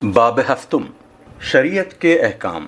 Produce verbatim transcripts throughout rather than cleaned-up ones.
باب ہفتم شریعت کے احکام۔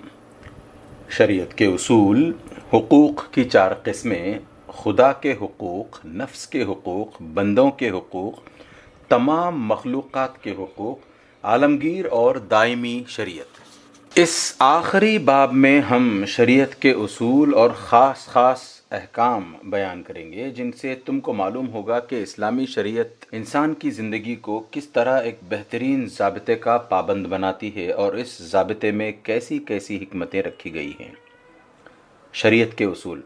شریعت کے اصول۔ حقوق کی چار قسمیں: خدا کے حقوق، نفس کے حقوق، بندوں کے حقوق، تمام مخلوقات کے حقوق، عالمگیر اور دائمی شریعت۔ اس آخری باب میں ہم شریعت کے اصول اور خاص خاص احکام بیان کریں گے جن سے تم کو معلوم ہوگا کہ اسلامی شریعت انسان کی زندگی کو کس طرح ایک بہترین ضابطے کا پابند بناتی ہے اور اس ضابطے میں کیسی کیسی حکمتیں رکھی گئی ہیں۔ شریعت کے اصول۔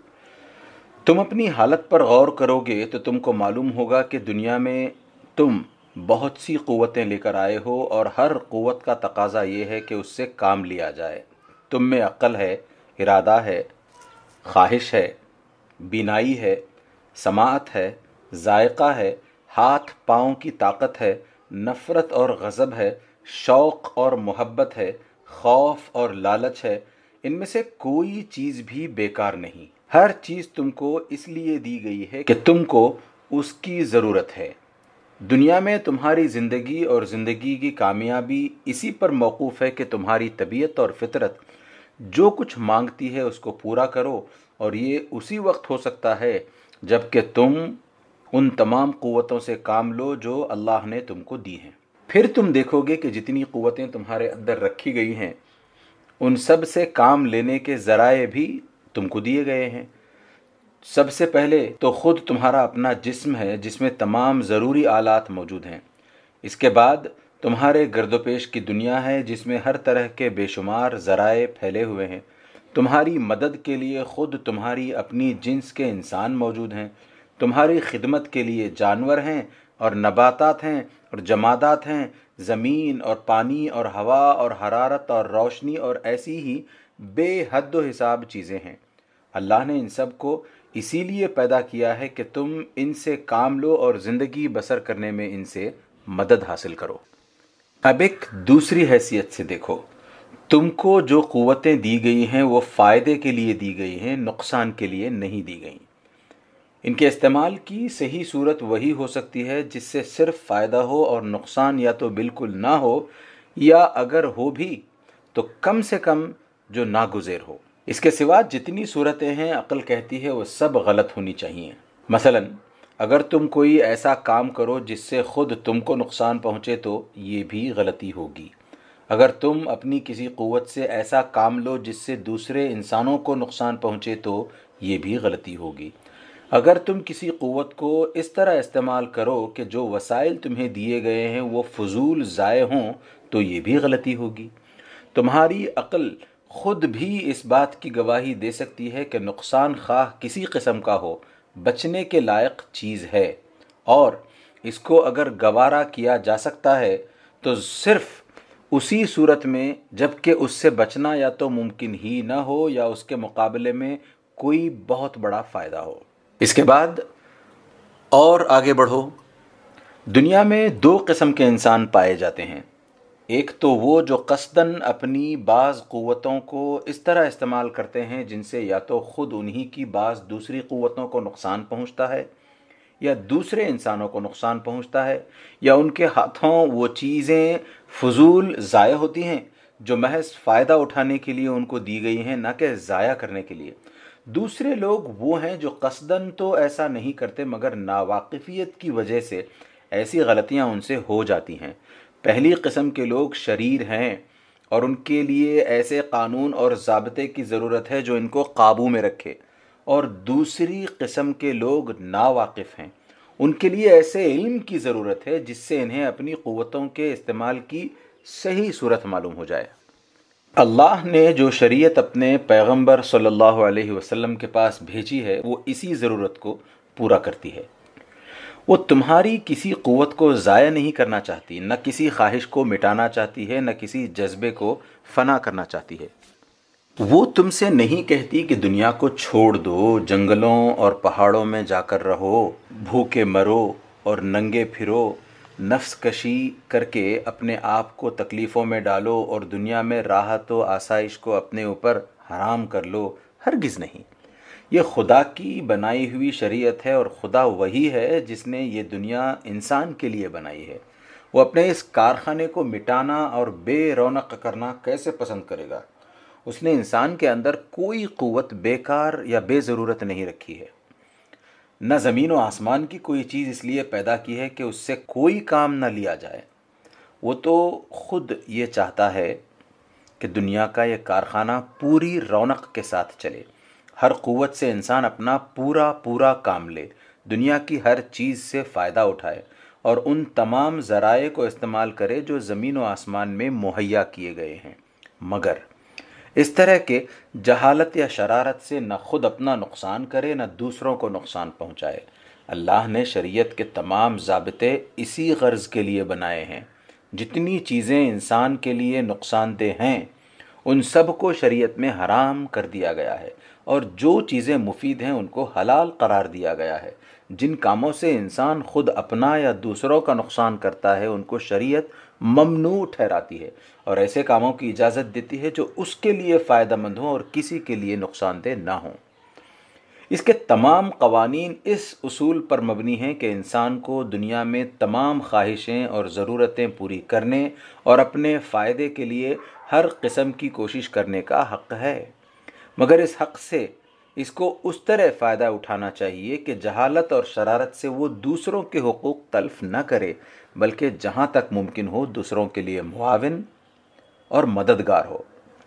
تم اپنی حالت پر غور کرو گے تو تم کو معلوم ہوگا کہ دنیا میں تم بہت سی قوتیں لے کر آئے ہو اور ہر قوت کا تقاضا یہ ہے کہ اس سے کام لیا جائے۔ تم میں عقل ہے، ارادہ ہے، خواہش ہے، بینائی ہے، سماعت ہے، ذائقہ ہے، ہاتھ پاؤں کی طاقت ہے، نفرت اور غضب ہے، شوق اور محبت ہے، خوف اور لالچ ہے۔ ان میں سے کوئی چیز بھی بیکار نہیں۔ ہر چیز تم کو اس لیے دی گئی ہے کہ تم کو اس کی ضرورت ہے۔ دنیا میں تمہاری زندگی اور زندگی کی کامیابی اسی پر موقوف ہے کہ تمہاری طبیعت اور فطرت جو کچھ مانگتی ہے اس کو پورا کرو، اور یہ اسی وقت ہو سکتا ہے جب کہ تم ان تمام قوتوں سے کام لو جو اللہ نے تم کو دی ہیں۔ پھر تم دیکھو گے کہ جتنی قوتیں تمہارے اندر رکھی گئی ہیں ان سب سے کام لینے کے ذرائع بھی تم کو دیے گئے ہیں۔ سب سے پہلے تو خود تمہارا اپنا جسم ہے جس میں تمام ضروری آلات موجود ہیں۔ اس کے بعد تمہارے گرد و پیش کی دنیا ہے جس میں ہر طرح کے بے شمار ذرائع پھیلے ہوئے ہیں۔ تمہاری مدد کے لیے خود تمہاری اپنی جنس کے انسان موجود ہیں۔ تمہاری خدمت کے لیے جانور ہیں اور نباتات ہیں اور جمادات ہیں، زمین اور پانی اور ہوا اور حرارت اور روشنی اور ایسی ہی بے حد و حساب چیزیں ہیں۔ اللہ نے ان سب کو اسی لیے پیدا کیا ہے کہ تم ان سے کام لو اور زندگی بسر کرنے میں ان سے مدد حاصل کرو۔ اب ایک دوسری حیثیت سے دیکھو، تم کو جو قوتیں دی گئی ہیں وہ فائدے کے لیے دی گئی ہیں، نقصان کے لیے نہیں دی گئیں۔ ان کے استعمال کی صحیح صورت وہی ہو سکتی ہے جس سے صرف فائدہ ہو اور نقصان یا تو بالکل نہ ہو، یا اگر ہو بھی تو کم سے کم جو ناگزیر ہو۔ اس کے سوا جتنی صورتیں ہیں عقل کہتی ہے وہ سب غلط ہونی چاہیے۔ مثلا اگر تم کوئی ایسا کام کرو جس سے خود تم کو نقصان پہنچے تو یہ بھی غلطی ہوگی۔ اگر تم اپنی کسی قوت سے ایسا کام لو جس سے دوسرے انسانوں کو نقصان پہنچے تو یہ بھی غلطی ہوگی۔ اگر تم کسی قوت کو اس طرح استعمال کرو کہ جو وسائل تمہیں دیے گئے ہیں وہ فضول ضائع ہوں تو یہ بھی غلطی ہوگی۔ تمہاری عقل خود بھی اس بات کی گواہی دے سکتی ہے کہ نقصان خواہ کسی قسم کا ہو بچنے کے لائق چیز ہے، اور اس کو اگر گوارا کیا جا سکتا ہے تو صرف اسی صورت میں جب کہ اس سے بچنا یا تو ممکن ہی نہ ہو یا اس کے مقابلے میں کوئی بہت بڑا فائدہ ہو۔ اس کے بعد اور آگے بڑھو۔ دنیا میں دو قسم کے انسان پائے جاتے ہیں۔ ایک تو وہ جو قصداً اپنی بعض قوتوں کو اس طرح استعمال کرتے ہیں جن سے یا تو خود انہی کی بعض دوسری قوتوں کو نقصان پہنچتا ہے یا دوسرے انسانوں کو نقصان پہنچتا ہے، یا ان کے ہاتھوں وہ چیزیں فضول ضائع ہوتی ہیں جو محض فائدہ اٹھانے کے لیے ان کو دی گئی ہیں، نہ کہ ضائع کرنے کے لیے۔ دوسرے لوگ وہ ہیں جو قصداً تو ایسا نہیں کرتے مگر ناواقفیت کی وجہ سے ایسی غلطیاں ان سے ہو جاتی ہیں۔ پہلی قسم کے لوگ شریر ہیں اور ان کے لیے ایسے قانون اور ضابطے کی ضرورت ہے جو ان کو قابو میں رکھے، اور دوسری قسم کے لوگ ناواقف ہیں، ان کے لیے ایسے علم کی ضرورت ہے جس سے انہیں اپنی قوتوں کے استعمال کی صحیح صورت معلوم ہو جائے۔ اللہ نے جو شریعت اپنے پیغمبر صلی اللہ علیہ وسلم کے پاس بھیجی ہے وہ اسی ضرورت کو پورا کرتی ہے۔ وہ تمہاری کسی قوت کو ضائع نہیں کرنا چاہتی، نہ کسی خواہش کو مٹانا چاہتی ہے، نہ کسی جذبے کو فنا کرنا چاہتی ہے۔ وہ تم سے نہیں کہتی کہ دنیا کو چھوڑ دو، جنگلوں اور پہاڑوں میں جا کر رہو، بھوکے مرو اور ننگے پھرو، نفس کشی کر کے اپنے آپ کو تکلیفوں میں ڈالو اور دنیا میں راحت و آسائش کو اپنے اوپر حرام کر لو۔ ہرگز نہیں۔ یہ خدا کی بنائی ہوئی شریعت ہے اور خدا وہی ہے جس نے یہ دنیا انسان کے لیے بنائی ہے۔ وہ اپنے اس کارخانے کو مٹانا اور بے رونق کرنا کیسے پسند کرے گا؟ اس نے انسان کے اندر کوئی قوت بیکار یا بے ضرورت نہیں رکھی ہے، نہ زمین و آسمان کی کوئی چیز اس لیے پیدا کی ہے کہ اس سے کوئی کام نہ لیا جائے۔ وہ تو خود یہ چاہتا ہے کہ دنیا کا یہ کارخانہ پوری رونق کے ساتھ چلے، ہر قوت سے انسان اپنا پورا پورا کام لے، دنیا کی ہر چیز سے فائدہ اٹھائے اور ان تمام ذرائع کو استعمال کرے جو زمین و آسمان میں مہیا کیے گئے ہیں، مگر اس طرح کے جہالت یا شرارت سے نہ خود اپنا نقصان کرے نہ دوسروں کو نقصان پہنچائے۔ اللہ نے شریعت کے تمام ضابطے اسی غرض کے لیے بنائے ہیں۔ جتنی چیزیں انسان کے لیے نقصان دہ ہیں ان سب کو شریعت میں حرام کر دیا گیا ہے، اور جو چیزیں مفید ہیں ان کو حلال قرار دیا گیا ہے۔ جن کاموں سے انسان خود اپنا یا دوسروں کا نقصان کرتا ہے ان کو شریعت ممنوع ٹھہراتی ہے، اور ایسے کاموں کی اجازت دیتی ہے جو اس کے لیے فائدہ مند ہوں اور کسی کے لیے نقصان دہ نہ ہوں۔ اس کے تمام قوانین اس اصول پر مبنی ہیں کہ انسان کو دنیا میں تمام خواہشیں اور ضرورتیں پوری کرنے اور اپنے فائدے کے لیے ہر قسم کی کوشش کرنے کا حق ہے، مگر اس حق سے اس کو اس طرح فائدہ اٹھانا چاہیے کہ جہالت اور شرارت سے وہ دوسروں کے حقوق تلف نہ کرے، بلکہ جہاں تک ممکن ہو دوسروں کے لیے معاون اور مددگار ہو۔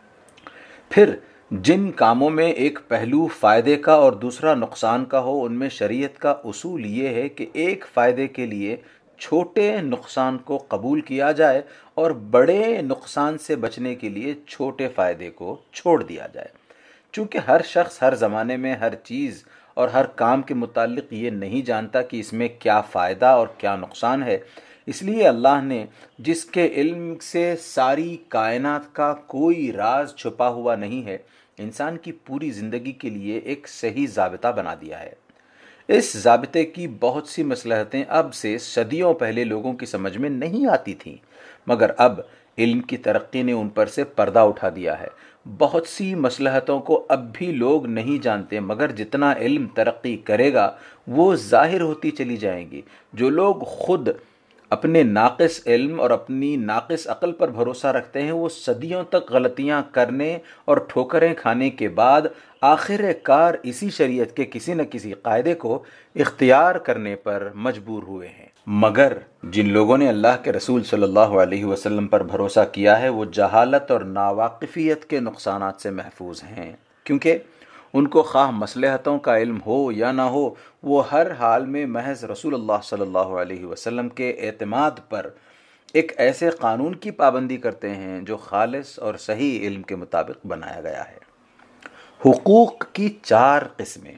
پھر جن کاموں میں ایک پہلو فائدے کا اور دوسرا نقصان کا ہو ان میں شریعت کا اصول یہ ہے کہ ایک فائدے کے لیے چھوٹے نقصان کو قبول کیا جائے اور بڑے نقصان سے بچنے کے لیے چھوٹے فائدے کو چھوڑ دیا جائے۔ چونکہ ہر شخص ہر زمانے میں ہر چیز اور ہر کام کے متعلق یہ نہیں جانتا کہ اس میں کیا فائدہ اور کیا نقصان ہے، اس لیے اللہ نے جس کے علم سے ساری کائنات کا کوئی راز چھپا ہوا نہیں ہے، انسان کی پوری زندگی کے لیے ایک صحیح ضابطہ بنا دیا ہے۔ اس ضابطے کی بہت سی مصلحتیں اب سے صدیوں پہلے لوگوں کی سمجھ میں نہیں آتی تھیں، مگر اب علم کی ترقی نے ان پر سے پردہ اٹھا دیا ہے۔ بہت سی مصلحتوں کو اب بھی لوگ نہیں جانتے، مگر جتنا علم ترقی کرے گا وہ ظاہر ہوتی چلی جائیں گی۔ جو لوگ خود اپنے ناقص علم اور اپنی ناقص عقل پر بھروسہ رکھتے ہیں وہ صدیوں تک غلطیاں کرنے اور ٹھوکریں کھانے کے بعد آخر کار اسی شریعت کے کسی نہ کسی قاعدے کو اختیار کرنے پر مجبور ہوئے ہیں۔ مگر جن لوگوں نے اللہ کے رسول صلی اللہ علیہ وسلم پر بھروسہ کیا ہے وہ جہالت اور ناواقفیت کے نقصانات سے محفوظ ہیں، کیونکہ ان کو خواہ مصلحتوں کا علم ہو یا نہ ہو وہ ہر حال میں محض رسول اللہ صلی اللہ علیہ وسلم کے اعتماد پر ایک ایسے قانون کی پابندی کرتے ہیں جو خالص اور صحیح علم کے مطابق بنایا گیا ہے۔ حقوق کی چار قسمیں۔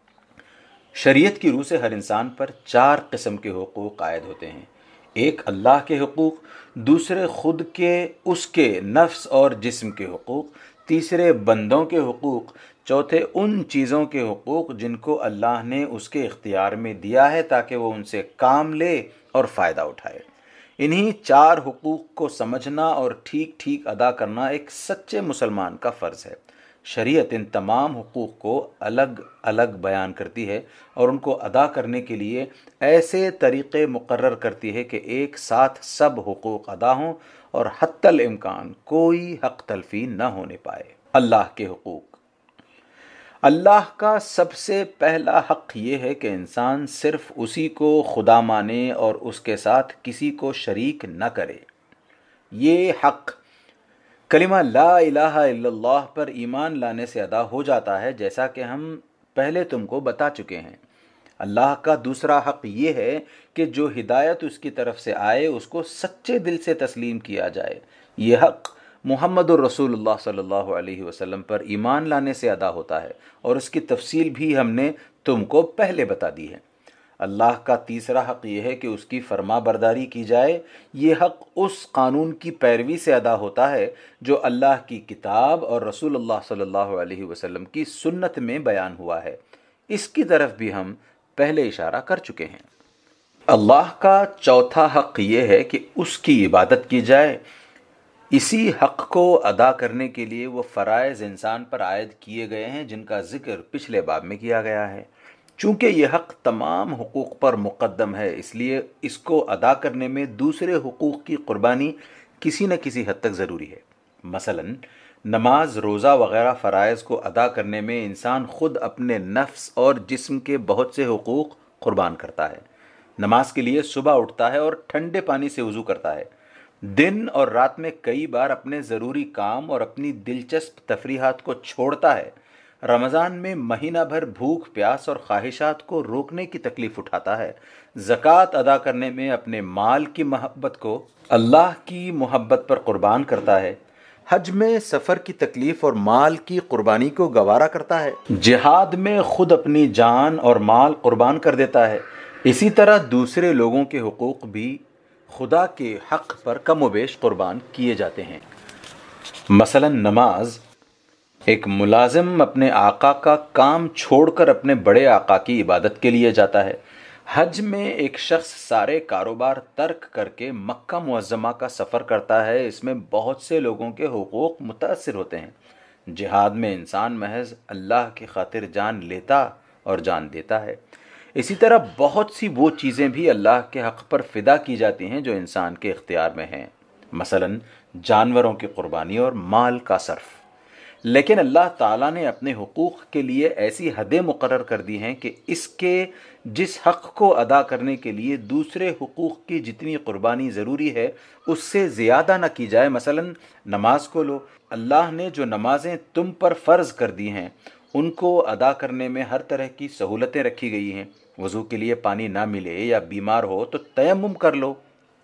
شریعت کی روح سے ہر انسان پر چار قسم کے حقوق عائد ہوتے ہیں۔ ایک اللہ کے حقوق، دوسرے خود کے، اس کے نفس اور جسم کے حقوق، تیسرے بندوں کے حقوق، چوتھے ان چیزوں کے حقوق جن کو اللہ نے اس کے اختیار میں دیا ہے تاکہ وہ ان سے کام لے اور فائدہ اٹھائے۔ انہی چار حقوق کو سمجھنا اور ٹھیک ٹھیک ادا کرنا ایک سچے مسلمان کا فرض ہے۔ شریعت ان تمام حقوق کو الگ الگ بیان کرتی ہے اور ان کو ادا کرنے کے لیے ایسے طریقے مقرر کرتی ہے کہ ایک ساتھ سب حقوق ادا ہوں اور حتی الامکان کوئی حق تلفی نہ ہونے پائے۔ اللہ کے حقوق۔ اللہ کا سب سے پہلا حق یہ ہے کہ انسان صرف اسی کو خدا مانے اور اس کے ساتھ کسی کو شریک نہ کرے۔ یہ حق کلمہ لا الہ الا اللہ پر ایمان لانے سے ادا ہو جاتا ہے، جیسا کہ ہم پہلے تم کو بتا چکے ہیں۔ اللہ کا دوسرا حق یہ ہے کہ جو ہدایت اس کی طرف سے آئے اس کو سچے دل سے تسلیم کیا جائے۔ یہ حق محمد الرسول اللہ صلی اللہ علیہ وسلم پر ایمان لانے سے ادا ہوتا ہے، اور اس کی تفصیل بھی ہم نے تم کو پہلے بتا دی ہے۔ اللہ کا تیسرا حق یہ ہے کہ اس کی فرما برداری کی جائے۔ یہ حق اس قانون کی پیروی سے ادا ہوتا ہے جو اللہ کی کتاب اور رسول اللہ صلی اللہ علیہ وسلم کی سنت میں بیان ہوا ہے۔ اس کی طرف بھی ہم پہلے اشارہ کر چکے ہیں۔ اللہ کا چوتھا حق یہ ہے کہ اس کی عبادت کی جائے۔ اسی حق کو ادا کرنے کے لیے وہ فرائض انسان پر عائد کیے گئے ہیں جن کا ذکر پچھلے باب میں کیا گیا ہے۔ چونکہ یہ حق تمام حقوق پر مقدم ہے، اس لیے اس کو ادا کرنے میں دوسرے حقوق کی قربانی کسی نہ کسی حد تک ضروری ہے۔ مثلا نماز، روزہ وغیرہ فرائض کو ادا کرنے میں انسان خود اپنے نفس اور جسم کے بہت سے حقوق قربان کرتا ہے۔ نماز کے لیے صبح اٹھتا ہے اور ٹھنڈے پانی سے وضو کرتا ہے، دن اور رات میں کئی بار اپنے ضروری کام اور اپنی دلچسپ تفریحات کو چھوڑتا ہے، رمضان میں مہینہ بھر بھوک پیاس اور خواہشات کو روکنے کی تکلیف اٹھاتا ہے، زکوٰۃ ادا کرنے میں اپنے مال کی محبت کو اللہ کی محبت پر قربان کرتا ہے، حج میں سفر کی تکلیف اور مال کی قربانی کو گوارا کرتا ہے، جہاد میں خود اپنی جان اور مال قربان کر دیتا ہے۔ اسی طرح دوسرے لوگوں کے حقوق بھی خدا کے حق پر کم و بیش قربان کیے جاتے ہیں۔ مثلا نماز، ایک ملازم اپنے آقا کا کام چھوڑ کر اپنے بڑے آقا کی عبادت کے لیے جاتا ہے۔ حج میں ایک شخص سارے کاروبار ترک کر کے مکہ معظمہ کا سفر کرتا ہے، اس میں بہت سے لوگوں کے حقوق متاثر ہوتے ہیں۔ جہاد میں انسان محض اللہ کی خاطر جان لیتا اور جان دیتا ہے۔ اسی طرح بہت سی وہ چیزیں بھی اللہ کے حق پر فدا کی جاتی ہیں جو انسان کے اختیار میں ہیں، مثلا جانوروں کی قربانی اور مال کا صرف۔ لیکن اللہ تعالیٰ نے اپنے حقوق کے لیے ایسی حدیں مقرر کر دی ہیں کہ اس کے جس حق کو ادا کرنے کے لیے دوسرے حقوق کی جتنی قربانی ضروری ہے اس سے زیادہ نہ کی جائے۔ مثلا نماز کو لو، اللہ نے جو نمازیں تم پر فرض کر دی ہیں ان کو ادا کرنے میں ہر طرح کی سہولتیں رکھی گئی ہیں۔ وضو کے لیے پانی نہ ملے یا بیمار ہو تو تیمم کر لو،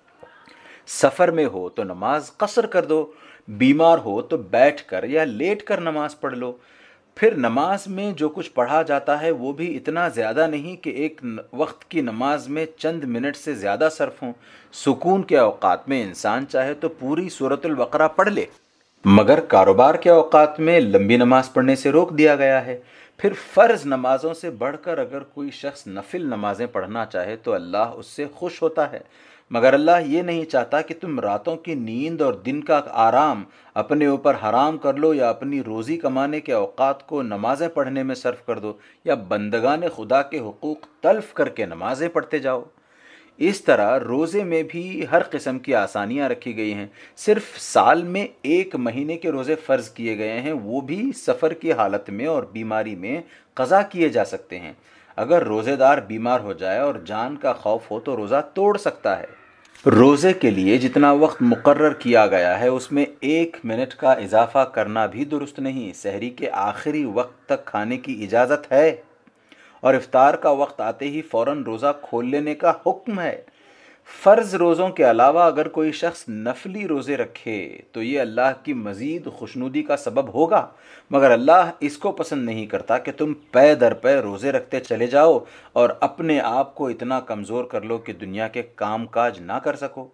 سفر میں ہو تو نماز قصر کر دو، بیمار ہو تو بیٹھ کر یا لیٹ کر نماز پڑھ لو۔ پھر نماز میں جو کچھ پڑھا جاتا ہے وہ بھی اتنا زیادہ نہیں کہ ایک وقت کی نماز میں چند منٹ سے زیادہ صرف ہوں۔ سکون کے اوقات میں انسان چاہے تو پوری سورۃ البقرہ پڑھ لے، مگر کاروبار کے اوقات میں لمبی نماز پڑھنے سے روک دیا گیا ہے۔ پھر فرض نمازوں سے بڑھ کر اگر کوئی شخص نفل نمازیں پڑھنا چاہے تو اللہ اس سے خوش ہوتا ہے، مگر اللہ یہ نہیں چاہتا کہ تم راتوں کی نیند اور دن کا آرام اپنے اوپر حرام کر لو یا اپنی روزی کمانے کے اوقات کو نمازیں پڑھنے میں صرف کر دو یا بندگان خدا کے حقوق تلف کر کے نمازیں پڑھتے جاؤ۔ اس طرح روزے میں بھی ہر قسم کی آسانیاں رکھی گئی ہیں۔ صرف سال میں ایک مہینے کے روزے فرض کیے گئے ہیں، وہ بھی سفر کی حالت میں اور بیماری میں قضا کیے جا سکتے ہیں۔ اگر روزے دار بیمار ہو جائے اور جان کا خوف ہو تو روزہ توڑ سکتا ہے۔ روزے کے لیے جتنا وقت مقرر کیا گیا ہے اس میں ایک منٹ کا اضافہ کرنا بھی درست نہیں۔ سحری کے آخری وقت تک کھانے کی اجازت ہے اور افطار کا وقت آتے ہی فوراً روزہ کھول لینے کا حکم ہے۔ فرض روزوں کے علاوہ اگر کوئی شخص نفلی روزے رکھے تو یہ اللہ کی مزید خوشنودی کا سبب ہوگا، مگر اللہ اس کو پسند نہیں کرتا کہ تم پے در پے روزے رکھتے چلے جاؤ اور اپنے آپ کو اتنا کمزور کر لو کہ دنیا کے کام کاج نہ کر سکو۔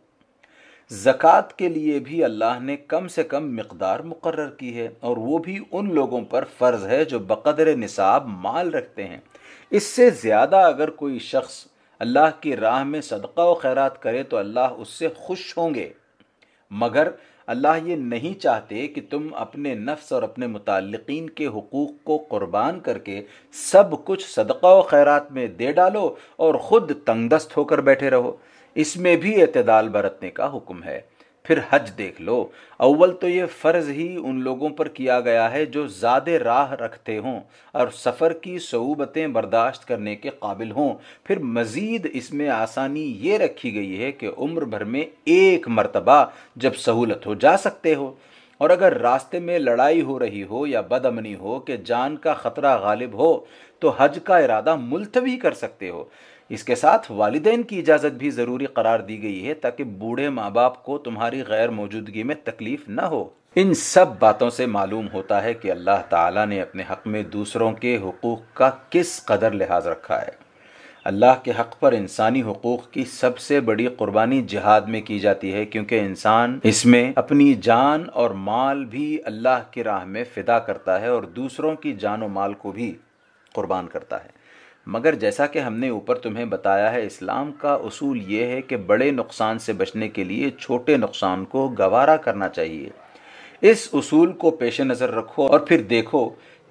زکوٰۃ کے لیے بھی اللہ نے کم سے کم مقدار مقرر کی ہے اور وہ بھی ان لوگوں پر فرض ہے جو بقدر نصاب مال رکھتے ہیں۔ اس سے زیادہ اگر کوئی شخص اللہ کی راہ میں صدقہ و خیرات کرے تو اللہ اس سے خوش ہوں گے، مگر اللہ یہ نہیں چاہتے کہ تم اپنے نفس اور اپنے متعلقین کے حقوق کو قربان کر کے سب کچھ صدقہ و خیرات میں دے ڈالو اور خود تنگ دست ہو کر بیٹھے رہو۔ اس میں بھی اعتدال برتنے کا حکم ہے۔ پھر حج دیکھ لو، اول تو یہ فرض ہی ان لوگوں پر کیا گیا ہے جو زیادہ راہ رکھتے ہوں اور سفر کی صعوبتیں برداشت کرنے کے قابل ہوں۔ پھر مزید اس میں آسانی یہ رکھی گئی ہے کہ عمر بھر میں ایک مرتبہ جب سہولت ہو جا سکتے ہو، اور اگر راستے میں لڑائی ہو رہی ہو یا بد امنی ہو کہ جان کا خطرہ غالب ہو تو حج کا ارادہ ملتوی کر سکتے ہو۔ اس کے ساتھ والدین کی اجازت بھی ضروری قرار دی گئی ہے تاکہ بوڑھے ماں باپ کو تمہاری غیر موجودگی میں تکلیف نہ ہو۔ ان سب باتوں سے معلوم ہوتا ہے کہ اللہ تعالیٰ نے اپنے حق میں دوسروں کے حقوق کا کس قدر لحاظ رکھا ہے۔ اللہ کے حق پر انسانی حقوق کی سب سے بڑی قربانی جہاد میں کی جاتی ہے، کیونکہ انسان اس میں اپنی جان اور مال بھی اللہ کی راہ میں فدا کرتا ہے اور دوسروں کی جان و مال کو بھی قربان کرتا ہے۔ مگر جیسا کہ ہم نے اوپر تمہیں بتایا ہے، اسلام کا اصول یہ ہے کہ بڑے نقصان سے بچنے کے لیے چھوٹے نقصان کو گوارا کرنا چاہیے۔ اس اصول کو پیش نظر رکھو اور پھر دیکھو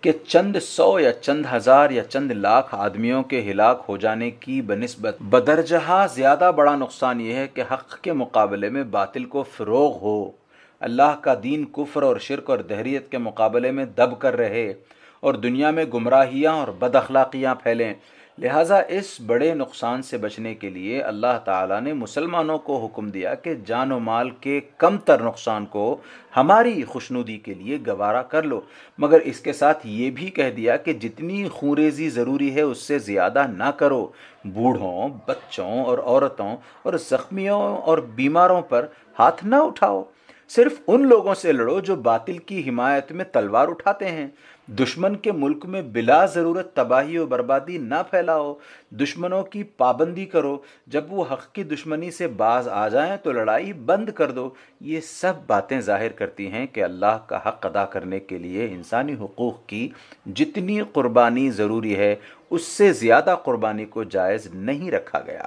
کہ چند سو یا چند ہزار یا چند لاکھ آدمیوں کے ہلاک ہو جانے کی بنسبت بدرجہ زیادہ بڑا نقصان یہ ہے کہ حق کے مقابلے میں باطل کو فروغ ہو، اللہ کا دین کفر اور شرک اور دہریت کے مقابلے میں دب کر رہے اور دنیا میں گمراہیاں اور بد اخلاقیاں پھیلیں۔ لہٰذا اس بڑے نقصان سے بچنے کے لیے اللہ تعالیٰ نے مسلمانوں کو حکم دیا کہ جان و مال کے کم تر نقصان کو ہماری خوشنودی کے لیے گوارا کر لو، مگر اس کے ساتھ یہ بھی کہہ دیا کہ جتنی خونریزی ضروری ہے اس سے زیادہ نہ کرو۔ بوڑھوں، بچوں اور عورتوں اور زخمیوں اور بیماروں پر ہاتھ نہ اٹھاؤ، صرف ان لوگوں سے لڑو جو باطل کی حمایت میں تلوار اٹھاتے ہیں۔ دشمن کے ملک میں بلا ضرورت تباہی و بربادی نہ پھیلاؤ، دشمنوں کی پابندی کرو، جب وہ حق کی دشمنی سے باز آ جائیں تو لڑائی بند کر دو۔ یہ سب باتیں ظاہر کرتی ہیں کہ اللہ کا حق ادا کرنے کے لیے انسانی حقوق کی جتنی قربانی ضروری ہے اس سے زیادہ قربانی کو جائز نہیں رکھا گیا۔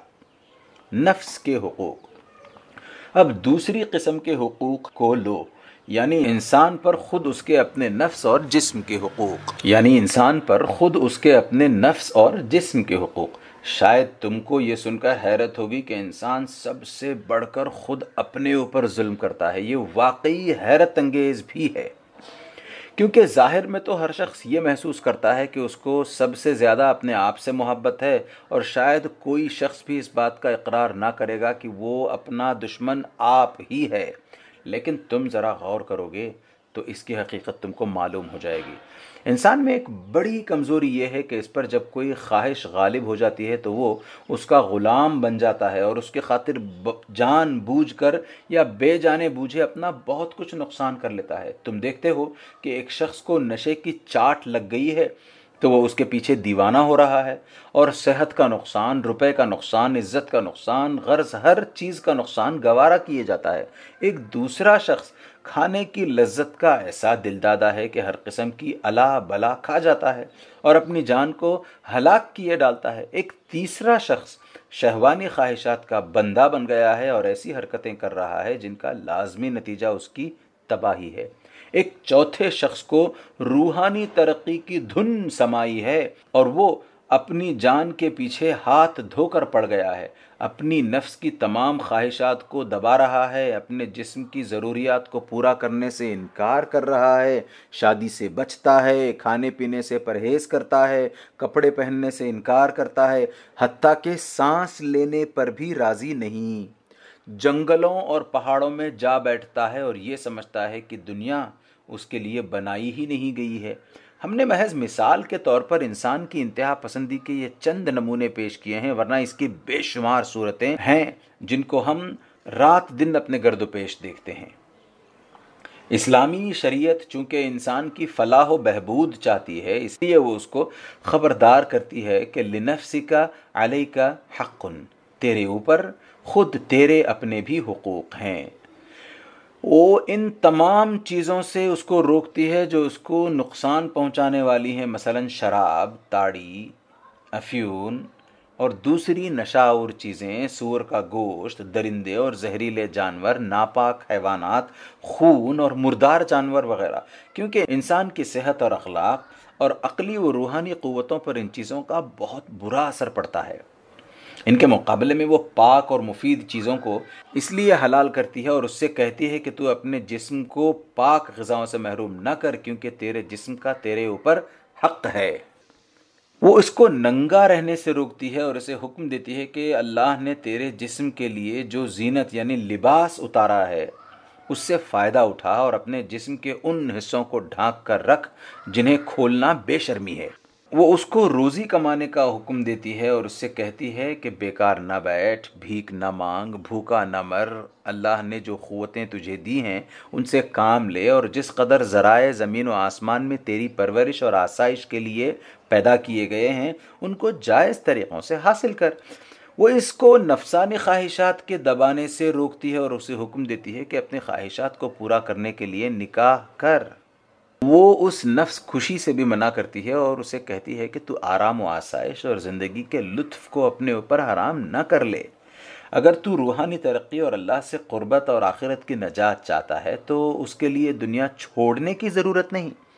نفس کے حقوق۔ اب دوسری قسم کے حقوق کو لو، یعنی انسان پر خود اس کے اپنے نفس اور جسم کے حقوق یعنی انسان پر خود اس کے اپنے نفس اور جسم کے حقوق۔ شاید تم کو یہ سن کر حیرت ہوگی کہ انسان سب سے بڑھ کر خود اپنے اوپر ظلم کرتا ہے۔ یہ واقعی حیرت انگیز بھی ہے، کیونکہ ظاہر میں تو ہر شخص یہ محسوس کرتا ہے کہ اس کو سب سے زیادہ اپنے آپ سے محبت ہے، اور شاید کوئی شخص بھی اس بات کا اقرار نہ کرے گا کہ وہ اپنا دشمن آپ ہی ہے۔ لیکن تم ذرا غور کرو گے تو اس کی حقیقت تم کو معلوم ہو جائے گی۔ انسان میں ایک بڑی کمزوری یہ ہے کہ اس پر جب کوئی خواہش غالب ہو جاتی ہے تو وہ اس کا غلام بن جاتا ہے اور اس کے خاطر جان بوجھ کر یا بے جانے بوجھے اپنا بہت کچھ نقصان کر لیتا ہے۔ تم دیکھتے ہو کہ ایک شخص کو نشے کی چاٹ لگ گئی ہے تو وہ اس کے پیچھے دیوانہ ہو رہا ہے، اور صحت کا نقصان، روپے کا نقصان، عزت کا نقصان، غرض ہر چیز کا نقصان گوارا کیے جاتا ہے۔ ایک دوسرا شخص کھانے کی لذت کا ایسا دل دادا ہے کہ ہر قسم کی الا بلا کھا جاتا ہے اور اپنی جان کو ہلاک کیے ڈالتا ہے۔ ایک تیسرا شخص شہوانی خواہشات کا بندہ بن گیا ہے اور ایسی حرکتیں کر رہا ہے جن کا لازمی نتیجہ اس کی تباہی ہے۔ ایک چوتھے شخص کو روحانی ترقی کی دھن سمائی ہے اور وہ اپنی جان کے پیچھے ہاتھ دھو کر پڑ گیا ہے، اپنی نفس کی تمام خواہشات کو دبا رہا ہے، اپنے جسم کی ضروریات کو پورا کرنے سے انکار کر رہا ہے، شادی سے بچتا ہے، کھانے پینے سے پرہیز کرتا ہے، کپڑے پہننے سے انکار کرتا ہے، حتیٰ کہ سانس لینے پر بھی راضی نہیں۔ جنگلوں اور پہاڑوں میں جا بیٹھتا ہے اور یہ سمجھتا ہے کہ دنیا اس کے لیے بنائی ہی نہیں گئی ہے۔ ہم نے محض مثال کے طور پر انسان کی انتہا پسندی کے یہ چند نمونے پیش کیے ہیں، ورنہ اس کی بے شمار صورتیں ہیں جن کو ہم رات دن اپنے گرد و پیش دیکھتے ہیں۔ اسلامی شریعت چونکہ انسان کی فلاح و بہبود چاہتی ہے، اس لیے وہ اس کو خبردار کرتی ہے کہ لنفسک علیک حق، تیرے اوپر خود تیرے اپنے بھی حقوق ہیں۔ وہ ان تمام چیزوں سے اس کو روکتی ہے جو اس کو نقصان پہنچانے والی ہیں، مثلا شراب، تاڑی، افیون اور دوسری نشاور چیزیں، سور کا گوشت، درندے اور زہریلے جانور، ناپاک حیوانات، خون اور مردار جانور وغیرہ، کیونکہ انسان کی صحت اور اخلاق اور عقلی و روحانی قوتوں پر ان چیزوں کا بہت برا اثر پڑتا ہے۔ ان کے مقابلے میں وہ پاک اور مفید چیزوں کو اس لیے حلال کرتی ہے اور اس سے کہتی ہے کہ تو اپنے جسم کو پاک غذاؤں سے محروم نہ کر، کیونکہ تیرے جسم کا تیرے اوپر حق ہے۔ وہ اس کو ننگا رہنے سے روکتی ہے اور اسے حکم دیتی ہے کہ اللہ نے تیرے جسم کے لیے جو زینت یعنی لباس اتارا ہے اس سے فائدہ اٹھا اور اپنے جسم کے ان حصوں کو ڈھانک کر رکھ جنہیں کھولنا بے شرمی ہے۔ وہ اس کو روزی کمانے کا حکم دیتی ہے اور اس سے کہتی ہے کہ بیکار نہ بیٹھ، بھیک نہ مانگ، بھوکا نہ مر، اللہ نے جو قوتیں تجھے دی ہیں ان سے کام لے، اور جس قدر ذرائع زمین و آسمان میں تیری پرورش اور آسائش کے لیے پیدا کیے گئے ہیں ان کو جائز طریقوں سے حاصل کر۔ وہ اس کو نفسانی خواہشات کے دبانے سے روکتی ہے اور اسے حکم دیتی ہے کہ اپنی خواہشات کو پورا کرنے کے لیے نکاح کر۔ وہ اس نفس خوشی سے بھی منع کرتی ہے اور اسے کہتی ہے کہ تو آرام و آسائش اور زندگی کے لطف کو اپنے اوپر حرام نہ کر لے۔ اگر تو روحانی ترقی اور اللہ سے قربت اور آخرت کی نجات چاہتا ہے تو اس کے لیے دنیا چھوڑنے کی ضرورت نہیں۔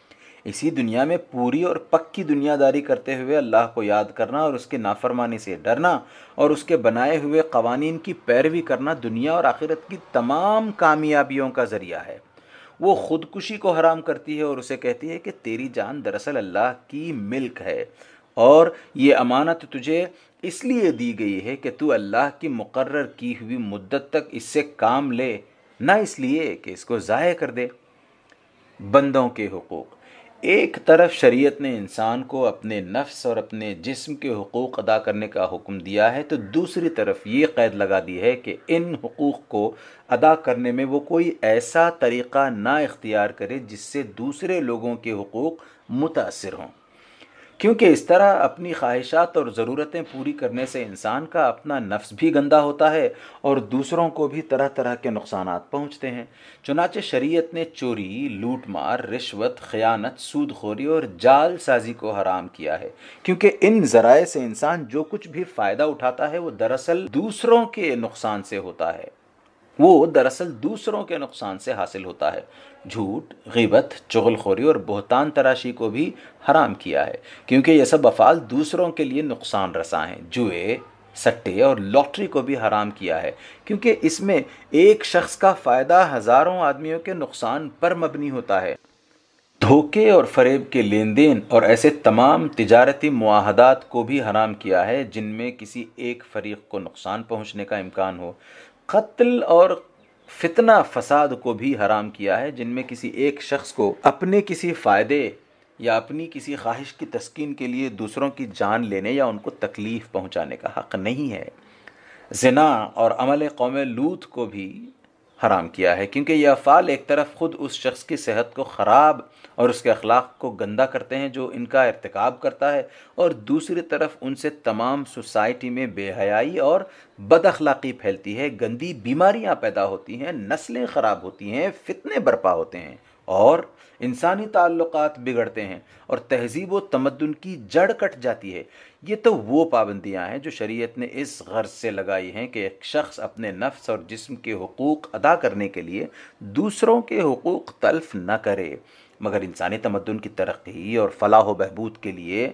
اسی دنیا میں پوری اور پکی دنیا داری کرتے ہوئے اللہ کو یاد کرنا اور اس کی نافرمانی سے ڈرنا اور اس کے بنائے ہوئے قوانین کی پیروی کرنا دنیا اور آخرت کی تمام کامیابیوں کا ذریعہ ہے۔ وہ خودکشی کو حرام کرتی ہے اور اسے کہتی ہے کہ تیری جان دراصل اللہ کی ملک ہے اور یہ امانت تجھے اس لیے دی گئی ہے کہ تو اللہ کی مقرر کی ہوئی مدت تک اس سے کام لے، نہ اس لیے کہ اس کو ضائع کر دے۔ بندوں کے حقوق۔ ایک طرف شریعت نے انسان کو اپنے نفس اور اپنے جسم کے حقوق ادا کرنے کا حکم دیا ہے، تو دوسری طرف یہ قید لگا دی ہے کہ ان حقوق کو ادا کرنے میں وہ کوئی ایسا طریقہ نہ اختیار کرے جس سے دوسرے لوگوں کے حقوق متاثر ہوں، کیونکہ اس طرح اپنی خواہشات اور ضرورتیں پوری کرنے سے انسان کا اپنا نفس بھی گندا ہوتا ہے اور دوسروں کو بھی طرح طرح کے نقصانات پہنچتے ہیں۔ چنانچہ شریعت نے چوری، لوٹ مار، رشوت، خیانت، سود خوری اور جال سازی کو حرام کیا ہے، کیونکہ ان ذرائع سے انسان جو کچھ بھی فائدہ اٹھاتا ہے وہ دراصل دوسروں کے نقصان سے ہوتا ہے وہ دراصل دوسروں کے نقصان سے حاصل ہوتا ہے۔ جھوٹ، غیبت، چغل خوری اور بہتان تراشی کو بھی حرام کیا ہے، کیونکہ یہ سب افعال دوسروں کے لیے نقصان رساں ہیں۔ جوئے، سٹے اور لاٹری کو بھی حرام کیا ہے، کیونکہ اس میں ایک شخص کا فائدہ ہزاروں آدمیوں کے نقصان پر مبنی ہوتا ہے۔ دھوکے اور فریب کے لین دین اور ایسے تمام تجارتی معاہدات کو بھی حرام کیا ہے جن میں کسی ایک فریق کو نقصان پہنچنے کا امکان ہو۔ قتل اور فتنہ فساد کو بھی حرام کیا ہے جن میں کسی ایک شخص کو اپنے کسی فائدے یا اپنی کسی خواہش کی تسکین کے لیے دوسروں کی جان لینے یا ان کو تکلیف پہنچانے کا حق نہیں ہے۔ زنا اور عمل قوم لوط کو بھی حرام کیا ہے، کیونکہ یہ افعال ایک طرف خود اس شخص کی صحت کو خراب اور اس کے اخلاق کو گندا کرتے ہیں جو ان کا ارتکاب کرتا ہے، اور دوسری طرف ان سے تمام سوسائٹی میں بے حیائی اور بد اخلاقی پھیلتی ہے، گندی بیماریاں پیدا ہوتی ہیں، نسلیں خراب ہوتی ہیں، فتنے برپا ہوتے ہیں اور انسانی تعلقات بگڑتے ہیں اور تہذیب و تمدن کی جڑ کٹ جاتی ہے۔ یہ تو وہ پابندیاں ہیں جو شریعت نے اس غرض سے لگائی ہیں کہ ایک شخص اپنے نفس اور جسم کے حقوق ادا کرنے کے لیے دوسروں کے حقوق تلف نہ کرے، مگر انسانی تمدن کی ترقی اور فلاح و بہبود کے لیے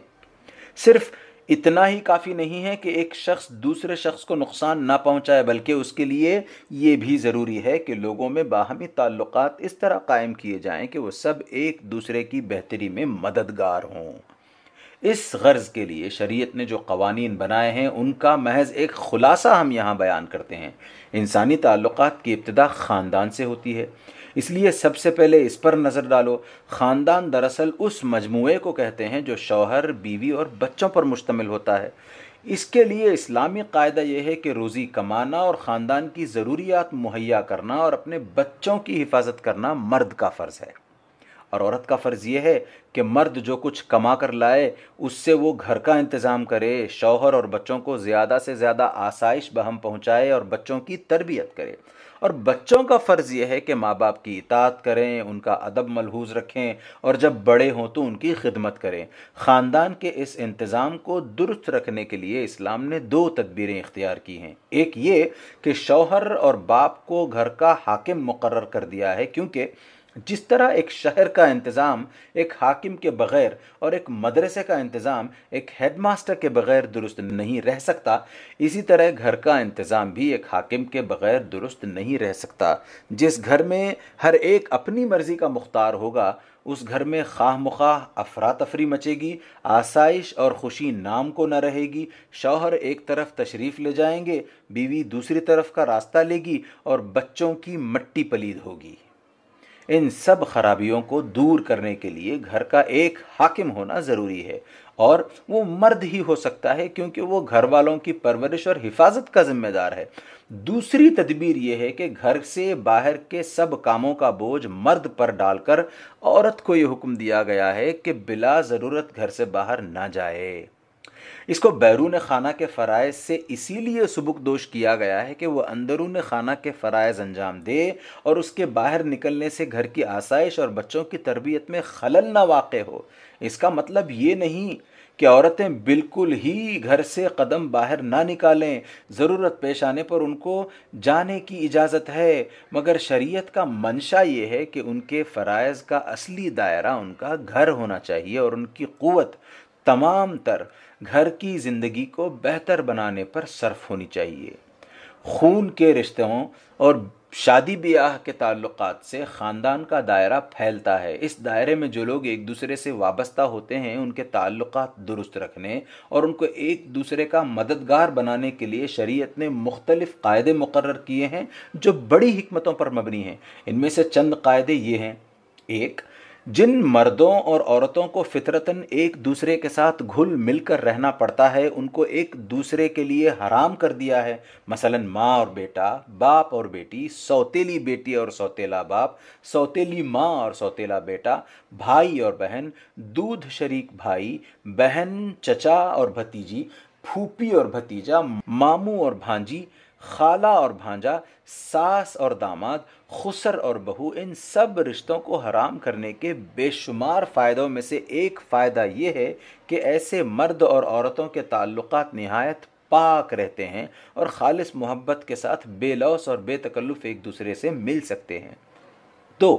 صرف اتنا ہی کافی نہیں ہے کہ ایک شخص دوسرے شخص کو نقصان نہ پہنچائے، بلکہ اس کے لیے یہ بھی ضروری ہے کہ لوگوں میں باہمی تعلقات اس طرح قائم کیے جائیں کہ وہ سب ایک دوسرے کی بہتری میں مددگار ہوں۔ اس غرض کے لیے شریعت نے جو قوانین بنائے ہیں ان کا محض ایک خلاصہ ہم یہاں بیان کرتے ہیں۔ انسانی تعلقات کی ابتدا خاندان سے ہوتی ہے، اس لیے سب سے پہلے اس پر نظر ڈالو۔ خاندان دراصل اس مجموعے کو کہتے ہیں جو شوہر، بیوی اور بچوں پر مشتمل ہوتا ہے۔ اس کے لیے اسلامی قاعدہ یہ ہے کہ روزی کمانا اور خاندان کی ضروریات مہیا کرنا اور اپنے بچوں کی حفاظت کرنا مرد کا فرض ہے، اور عورت کا فرض یہ ہے کہ مرد جو کچھ کما کر لائے اس سے وہ گھر کا انتظام کرے، شوہر اور بچوں کو زیادہ سے زیادہ آسائش بہم پہنچائے اور بچوں کی تربیت کرے، اور بچوں کا فرض یہ ہے کہ ماں باپ کی اطاعت کریں، ان کا ادب ملحوظ رکھیں اور جب بڑے ہوں تو ان کی خدمت کریں۔ خاندان کے اس انتظام کو درست رکھنے کے لیے اسلام نے دو تدبیریں اختیار کی ہیں۔ ایک یہ کہ شوہر اور باپ کو گھر کا حاکم مقرر کر دیا ہے، کیونکہ جس طرح ایک شہر کا انتظام ایک حاکم کے بغیر اور ایک مدرسے کا انتظام ایک ہیڈ ماسٹر کے بغیر درست نہیں رہ سکتا، اسی طرح گھر کا انتظام بھی ایک حاکم کے بغیر درست نہیں رہ سکتا۔ جس گھر میں ہر ایک اپنی مرضی کا مختار ہوگا اس گھر میں خواہ مخواہ افراتفری مچے گی، آسائش اور خوشی نام کو نہ رہے گی، شوہر ایک طرف تشریف لے جائیں گے، بیوی دوسری طرف کا راستہ لے گی اور بچوں کی مٹی پلید ہوگی۔ ان سب خرابیوں کو دور کرنے کے لیے گھر کا ایک حاکم ہونا ضروری ہے، اور وہ مرد ہی ہو سکتا ہے کیونکہ وہ گھر والوں کی پرورش اور حفاظت کا ذمہ دار ہے۔ دوسری تدبیر یہ ہے کہ گھر سے باہر کے سب کاموں کا بوجھ مرد پر ڈال کر عورت کو یہ حکم دیا گیا ہے کہ بلا ضرورت گھر سے باہر نہ جائے۔ اس کو بیرون خانہ کے فرائض سے اسی لیے سبکدوش کیا گیا ہے کہ وہ اندرون خانہ کے فرائض انجام دے اور اس کے باہر نکلنے سے گھر کی آسائش اور بچوں کی تربیت میں خلل نہ واقع ہو۔ اس کا مطلب یہ نہیں کہ عورتیں بالکل ہی گھر سے قدم باہر نہ نکالیں، ضرورت پیش آنے پر ان کو جانے کی اجازت ہے، مگر شریعت کا منشا یہ ہے کہ ان کے فرائض کا اصلی دائرہ ان کا گھر ہونا چاہیے اور ان کی قوت تمام تر گھر کی زندگی کو بہتر بنانے پر صرف ہونی چاہیے۔ خون کے رشتوں اور شادی بیاہ کے تعلقات سے خاندان کا دائرہ پھیلتا ہے۔ اس دائرے میں جو لوگ ایک دوسرے سے وابستہ ہوتے ہیں ان کے تعلقات درست رکھنے اور ان کو ایک دوسرے کا مددگار بنانے کے لیے شریعت نے مختلف قاعدے مقرر کیے ہیں جو بڑی حکمتوں پر مبنی ہیں۔ ان میں سے چند قاعدے یہ ہیں: ایک، جن مردوں اور عورتوں کو فطرتاً ایک دوسرے کے ساتھ گھل مل کر رہنا پڑتا ہے ان کو ایک دوسرے کے لیے حرام کر دیا ہے، مثلاً ماں اور بیٹا، باپ اور بیٹی، سوتیلی بیٹی اور سوتیلا باپ، سوتیلی ماں اور سوتیلا بیٹا، بھائی اور بہن، دودھ شریک بھائی، بہن، چچا اور بھتیجی، پھوپھی اور بھتیجا، ماموں اور بھانجی، خالہ اور بھانجا، ساس اور داماد، خسر اور بہو۔ ان سب رشتوں کو حرام کرنے کے بے شمار فائدوں میں سے ایک فائدہ یہ ہے کہ ایسے مرد اور عورتوں کے تعلقات نہایت پاک رہتے ہیں اور خالص محبت کے ساتھ بے لوث اور بے تکلف ایک دوسرے سے مل سکتے ہیں۔ دو،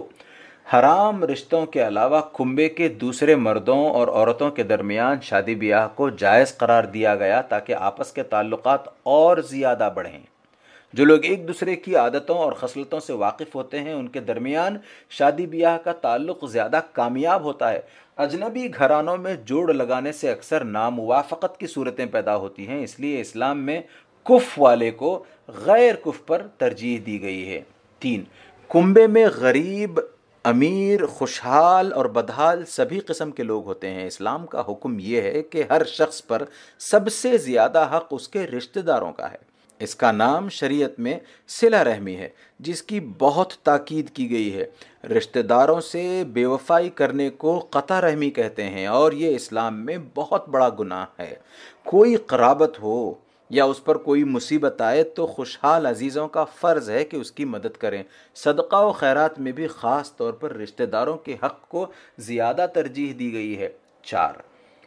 حرام رشتوں کے علاوہ کنبے کے دوسرے مردوں اور عورتوں کے درمیان شادی بیاہ کو جائز قرار دیا گیا تاکہ آپس کے تعلقات اور زیادہ بڑھیں۔ جو لوگ ایک دوسرے کی عادتوں اور خصلتوں سے واقف ہوتے ہیں ان کے درمیان شادی بیاہ کا تعلق زیادہ کامیاب ہوتا ہے۔ اجنبی گھرانوں میں جوڑ لگانے سے اکثر ناموافقت کی صورتیں پیدا ہوتی ہیں، اس لیے اسلام میں کف والے کو غیر کف پر ترجیح دی گئی ہے۔ تین، کنبے میں غریب، امیر، خوشحال اور بدحال سبھی قسم کے لوگ ہوتے ہیں۔ اسلام کا حکم یہ ہے کہ ہر شخص پر سب سے زیادہ حق اس کے رشتہ داروں کا ہے۔ اس کا نام شریعت میں صلہ رحمی ہے جس کی بہت تاکید کی گئی ہے۔ رشتہ داروں سے بے وفائی کرنے کو قطع رحمی کہتے ہیں اور یہ اسلام میں بہت بڑا گناہ ہے۔ کوئی قرابت ہو یا اس پر کوئی مصیبت آئے تو خوشحال عزیزوں کا فرض ہے کہ اس کی مدد کریں۔ صدقہ و خیرات میں بھی خاص طور پر رشتہ داروں کے حق کو زیادہ ترجیح دی گئی ہے۔ چار،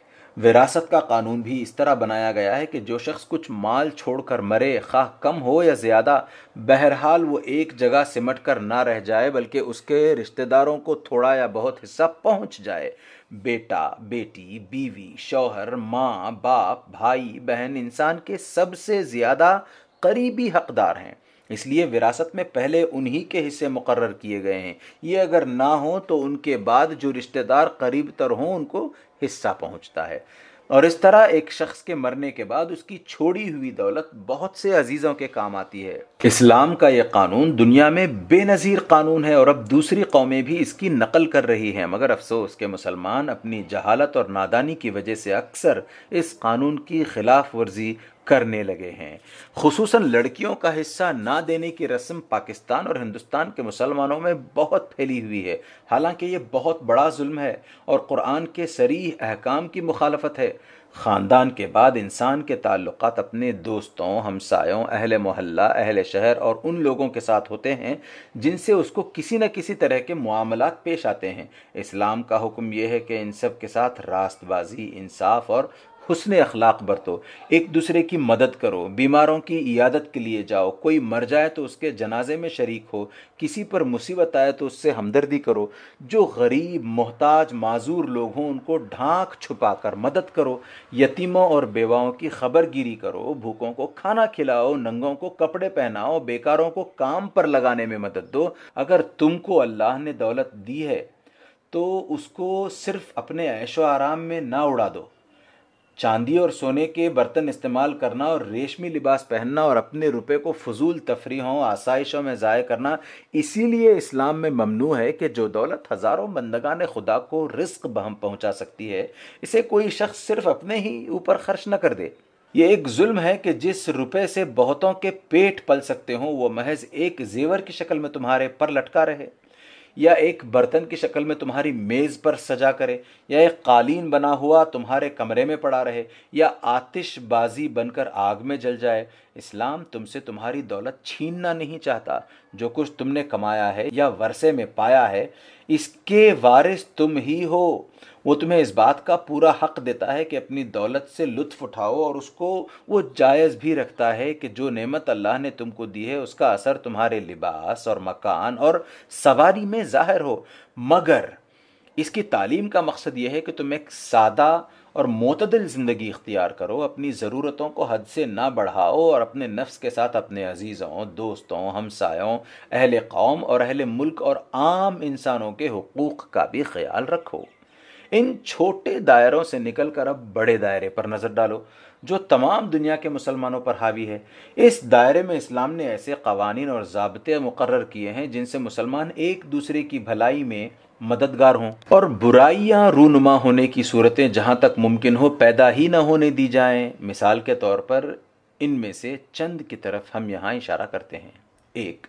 وراثت کا قانون بھی اس طرح بنایا گیا ہے کہ جو شخص کچھ مال چھوڑ کر مرے، خواہ کم ہو یا زیادہ، بہرحال وہ ایک جگہ سمٹ کر نہ رہ جائے بلکہ اس کے رشتہ داروں کو تھوڑا یا بہت حصہ پہنچ جائے۔ بیٹا، بیٹی، بیوی، شوہر، ماں، باپ، بھائی، بہن انسان کے سب سے زیادہ قریبی حقدار ہیں، اس لیے وراثت میں پہلے انہی کے حصے مقرر کیے گئے ہیں۔ یہ اگر نہ ہوں تو ان کے بعد جو رشتہ دار قریب تر ہوں ان کو حصہ پہنچتا ہے، اور اس طرح ایک شخص کے مرنے کے بعد اس کی چھوڑی ہوئی دولت بہت سے عزیزوں کے کام آتی ہے۔ اسلام کا یہ قانون دنیا میں بے نظیر قانون ہے اور اب دوسری قومیں بھی اس کی نقل کر رہی ہیں، مگر افسوس کہ مسلمان اپنی جہالت اور نادانی کی وجہ سے اکثر اس قانون کی خلاف ورزی کرنے لگے ہیں۔ خصوصاً لڑکیوں کا حصہ نہ دینے کی رسم پاکستان اور ہندوستان کے مسلمانوں میں بہت پھیلی ہوئی ہے، حالانکہ یہ بہت بڑا ظلم ہے اور قرآن کے صریح احکام کی مخالفت ہے۔ خاندان کے بعد انسان کے تعلقات اپنے دوستوں، ہمسایوں، اہل محلہ، اہل شہر اور ان لوگوں کے ساتھ ہوتے ہیں جن سے اس کو کسی نہ کسی طرح کے معاملات پیش آتے ہیں۔ اسلام کا حکم یہ ہے کہ ان سب کے ساتھ راست بازی، انصاف اور حسن اخلاق برتو، ایک دوسرے کی مدد کرو، بیماروں کی عیادت کے لیے جاؤ، کوئی مر جائے تو اس کے جنازے میں شریک ہو، کسی پر مصیبت آئے تو اس سے ہمدردی کرو، جو غریب، محتاج، معذور لوگ ہوں ان کو ڈھانک چھپا کر مدد کرو، یتیموں اور بیواؤں کی خبر گیری کرو، بھوکوں کو کھانا کھلاؤ، ننگوں کو کپڑے پہناؤ، بیکاروں کو کام پر لگانے میں مدد دو۔ اگر تم کو اللہ نے دولت دی ہے تو اس کو صرف اپنے عیش و آرام میں نہ اڑا دو۔ چاندی اور سونے کے برتن استعمال کرنا اور ریشمی لباس پہننا اور اپنے روپے کو فضول تفریحوں، آسائشوں میں ضائع کرنا اسی لیے اسلام میں ممنوع ہے کہ جو دولت ہزاروں بندگان خدا کو رزق بہم پہنچا سکتی ہے اسے کوئی شخص صرف اپنے ہی اوپر خرچ نہ کر دے۔ یہ ایک ظلم ہے کہ جس روپے سے بہتوں کے پیٹ پل سکتے ہوں وہ محض ایک زیور کی شکل میں تمہارے پر لٹکا رہے۔ یا ایک برتن کی شکل میں تمہاری میز پر سجا کرے، یا ایک قالین بنا ہوا تمہارے کمرے میں پڑا رہے، یا آتش بازی بن کر آگ میں جل جائے۔ اسلام تم سے تمہاری دولت چھیننا نہیں چاہتا۔ جو کچھ تم نے کمایا ہے یا ورثے میں پایا ہے، اس کے وارث تم ہی ہو۔ وہ تمہیں اس بات کا پورا حق دیتا ہے کہ اپنی دولت سے لطف اٹھاؤ، اور اس کو وہ جائز بھی رکھتا ہے کہ جو نعمت اللہ نے تم کو دی ہے اس کا اثر تمہارے لباس اور مکان اور سواری میں ظاہر ہو، مگر اس کی تعلیم کا مقصد یہ ہے کہ تم ایک سادہ اور معتدل زندگی اختیار کرو، اپنی ضرورتوں کو حد سے نہ بڑھاؤ، اور اپنے نفس کے ساتھ اپنے عزیزوں، دوستوں، ہمسایوں، اہل قوم اور اہل ملک اور عام انسانوں کے حقوق کا بھی خیال رکھو۔ ان چھوٹے دائروں سے نکل کر اب بڑے دائرے پر نظر ڈالو جو تمام دنیا کے مسلمانوں پر حاوی ہے۔ اس دائرے میں اسلام نے ایسے قوانین اور ضابطے مقرر کیے ہیں جن سے مسلمان ایک دوسرے کی بھلائی میں مددگار ہوں، اور برائیاں رونما ہونے کی صورتیں جہاں تک ممکن ہو پیدا ہی نہ ہونے دی جائیں۔ مثال کے طور پر ان میں سے چند کی طرف ہم یہاں اشارہ کرتے ہیں۔ ایک،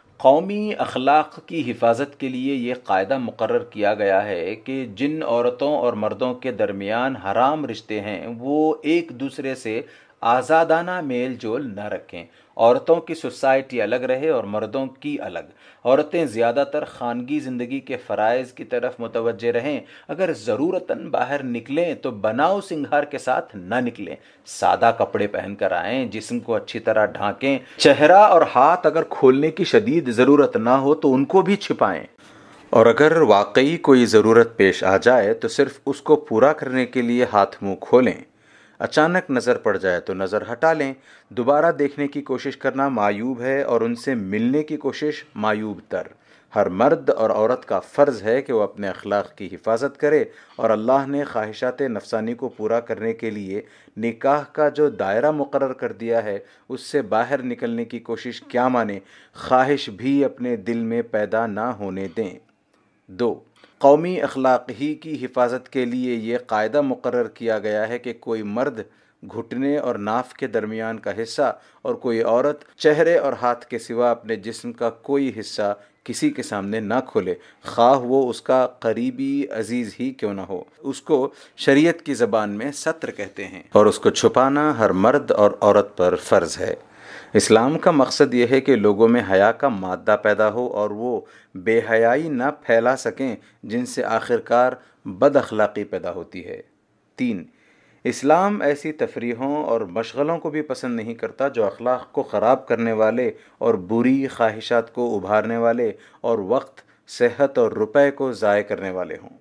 قومی اخلاق کی حفاظت کے لیے یہ قاعدہ مقرر کیا گیا ہے کہ جن عورتوں اور مردوں کے درمیان حرام رشتے ہیں وہ ایک دوسرے سے آزادانہ میل جول نہ رکھیں۔ عورتوں کی سوسائٹی الگ رہے اور مردوں کی الگ۔ عورتیں زیادہ تر خانگی زندگی کے فرائض کی طرف متوجہ رہیں۔ اگر ضرورتاً باہر نکلیں تو بناؤ سنگھار کے ساتھ نہ نکلیں، سادہ کپڑے پہن کر آئیں، جسم کو اچھی طرح ڈھانکیں، چہرہ اور ہاتھ اگر کھولنے کی شدید ضرورت نہ ہو تو ان کو بھی چھپائیں، اور اگر واقعی کوئی ضرورت پیش آ جائے تو صرف اس کو پورا کرنے کے لیے ہاتھ منہ کھولیں۔ اچانک نظر پڑ جائے تو نظر ہٹا لیں۔ دوبارہ دیکھنے کی کوشش کرنا معیوب ہے اور ان سے ملنے کی کوشش معیوب تر۔ ہر مرد اور عورت کا فرض ہے کہ وہ اپنے اخلاق کی حفاظت کرے، اور اللہ نے خواہشات نفسانی کو پورا کرنے کے لیے نکاح کا جو دائرہ مقرر کر دیا ہے اس سے باہر نکلنے کی کوشش کیا مانے، خواہش بھی اپنے دل میں پیدا نہ ہونے دیں۔ دو، قومی اخلاق ہی کی حفاظت کے لیے یہ قاعدہ مقرر کیا گیا ہے کہ کوئی مرد گھٹنے اور ناف کے درمیان کا حصہ اور کوئی عورت چہرے اور ہاتھ کے سوا اپنے جسم کا کوئی حصہ کسی کے سامنے نہ کھولے، خواہ وہ اس کا قریبی عزیز ہی کیوں نہ ہو۔ اس کو شریعت کی زبان میں ستر کہتے ہیں، اور اس کو چھپانا ہر مرد اور عورت پر فرض ہے۔ اسلام کا مقصد یہ ہے کہ لوگوں میں حیا کا مادہ پیدا ہو اور وہ بے حیائی نہ پھیلا سکیں جن سے آخرکار بد اخلاقی پیدا ہوتی ہے۔ تین، اسلام ایسی تفریحوں اور مشغلوں کو بھی پسند نہیں کرتا جو اخلاق کو خراب کرنے والے اور بری خواہشات کو ابھارنے والے اور وقت، صحت اور روپے کو ضائع کرنے والے ہوں۔